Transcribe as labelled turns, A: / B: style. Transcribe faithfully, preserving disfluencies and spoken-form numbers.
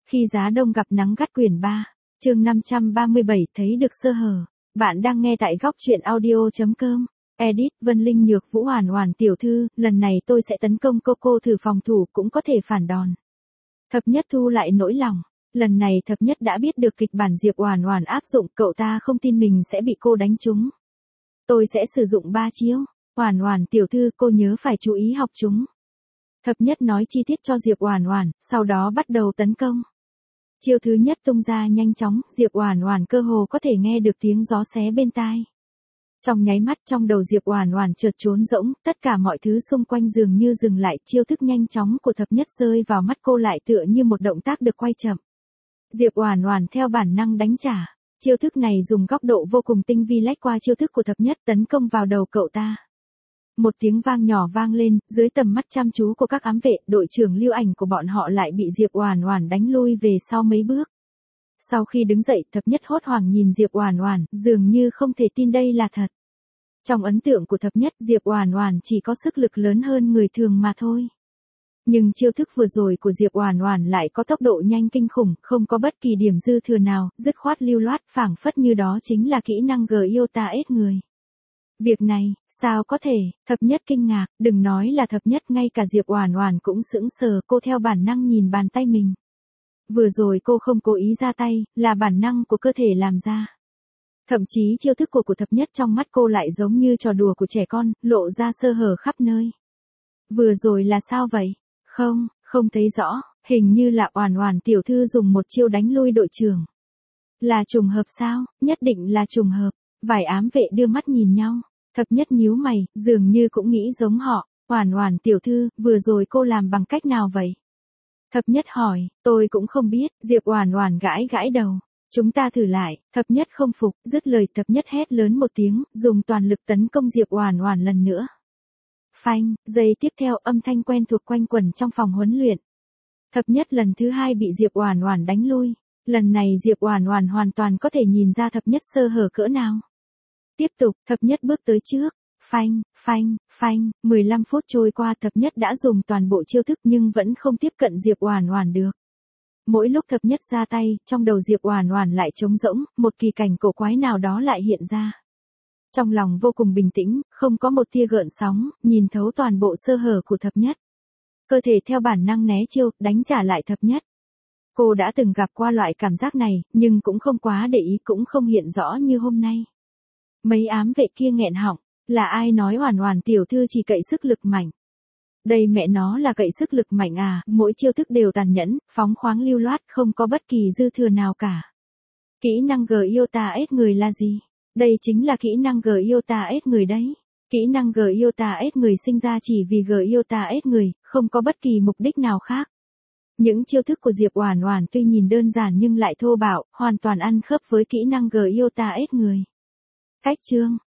A: Khi giá đông gặp nắng gắt quyển ba, chương năm trăm ba mươi bảy thấy được sơ hở. Bạn đang nghe tại góc truyện audio chấm com. Edit Vân Linh Nhược Vũ Hoàn Hoàn tiểu thư, lần này tôi sẽ tấn công cô cô thử phòng thủ cũng có thể phản đòn. Thập Nhất thu lại nỗi lòng. Lần này Thập Nhất đã biết được kịch bản Diệp Hoàn Hoàn áp dụng, cậu ta không tin mình sẽ bị cô đánh trúng. Tôi sẽ sử dụng ba chiêu. Hoàn Hoàn tiểu thư, cô nhớ phải chú ý học chúng. Thập Nhất nói chi tiết cho Diệp Hoàn Hoàn, sau đó bắt đầu tấn công. Chiêu thứ nhất tung ra nhanh chóng, Diệp Hoàn Hoàn cơ hồ có thể nghe được tiếng gió xé bên tai. Trong nháy mắt trong đầu Diệp Hoàn Hoàn chợt trống rỗng, tất cả mọi thứ xung quanh dường như dừng lại, chiêu thức nhanh chóng của Thập Nhất rơi vào mắt cô lại tựa như một động tác được quay chậm. Diệp Hoàn Hoàn theo bản năng đánh trả, chiêu thức này dùng góc độ vô cùng tinh vi lách qua chiêu thức của Thập Nhất tấn công vào đầu cậu ta. Một tiếng vang nhỏ vang lên, dưới tầm mắt chăm chú của các ám vệ, đội trưởng Lưu Ảnh của bọn họ lại bị Diệp Hoàn Hoàn đánh lui về sau mấy bước. Sau khi đứng dậy, Thập Nhất hốt hoảng nhìn Diệp Hoàn Hoàn, dường như không thể tin đây là thật. Trong ấn tượng của Thập Nhất, Diệp Hoàn Hoàn chỉ có sức lực lớn hơn người thường mà thôi. Nhưng chiêu thức vừa rồi của Diệp Hoàn Hoàn lại có tốc độ nhanh kinh khủng, không có bất kỳ điểm dư thừa nào, dứt khoát lưu loát, phảng phất như đó chính là kỹ năng Gyota ép người. Việc này, sao có thể? Thập Nhất kinh ngạc, đừng nói là Thập Nhất, ngay cả Diệp Hoàn Hoàn cũng sững sờ, cô theo bản năng nhìn bàn tay mình. Vừa rồi cô không cố ý ra tay, là bản năng của cơ thể làm ra. Thậm chí chiêu thức của của Thập Nhất trong mắt cô lại giống như trò đùa của trẻ con, lộ ra sơ hở khắp nơi. Vừa rồi là sao vậy? Không, không thấy rõ, hình như là Hoàn Hoàn tiểu thư dùng một chiêu đánh lui đội trưởng. Là trùng hợp sao? Nhất định là trùng hợp. Vài ám vệ đưa mắt nhìn nhau. Thập Nhất nhíu mày, dường như cũng nghĩ giống họ. Hoàn Hoàn tiểu thư, vừa rồi cô làm bằng cách nào vậy? Thập Nhất hỏi, tôi cũng không biết. Diệp Hoàn Hoàn gãi gãi đầu. Chúng ta thử lại. Thập Nhất không phục, dứt lời Thập Nhất hét lớn một tiếng, dùng toàn lực tấn công Diệp Hoàn Hoàn lần nữa. Phanh, giây tiếp theo âm thanh quen thuộc quanh quẩn trong phòng huấn luyện. Thập Nhất lần thứ hai bị Diệp Hoàn Hoàn đánh lui. Lần này Diệp Hoàn Hoàn hoàn toàn có thể nhìn ra Thập Nhất sơ hở cỡ nào. Tiếp tục, Thập Nhất bước tới trước. Phanh, phanh, phanh, mười lăm phút trôi qua, Thập Nhất đã dùng toàn bộ chiêu thức nhưng vẫn không tiếp cận Diệp Hoàn Hoàn được. Mỗi lúc Thập Nhất ra tay, trong đầu Diệp Hoàn Hoàn lại trống rỗng, một kỳ cảnh cổ quái nào đó lại hiện ra. Trong lòng vô cùng bình tĩnh, không có một tia gợn sóng, nhìn thấu toàn bộ sơ hở của Thập Nhất. Cơ thể theo bản năng né chiêu, đánh trả lại Thập Nhất. Cô đã từng gặp qua loại cảm giác này, nhưng cũng không quá để ý, cũng không hiện rõ như hôm nay. Mấy ám vệ kia nghẹn họng, là ai nói Hoàn Hoàn tiểu thư chỉ cậy sức lực mạnh? Đây mẹ nó là cậy sức lực mạnh à, mỗi chiêu thức đều tàn nhẫn, phóng khoáng lưu loát, không có bất kỳ dư thừa nào cả. Kỹ năng Gyota ép người là gì? Đây chính là kỹ năng Gyota ép người đấy. Kỹ năng Gyota ép người sinh ra chỉ vì Gyota ép người, không có bất kỳ mục đích nào khác. Những chiêu thức của Diệp Hoàn Hoàn tuy nhìn đơn giản nhưng lại thô bạo, hoàn toàn ăn khớp với kỹ năng Gyota ép người. Cách chương,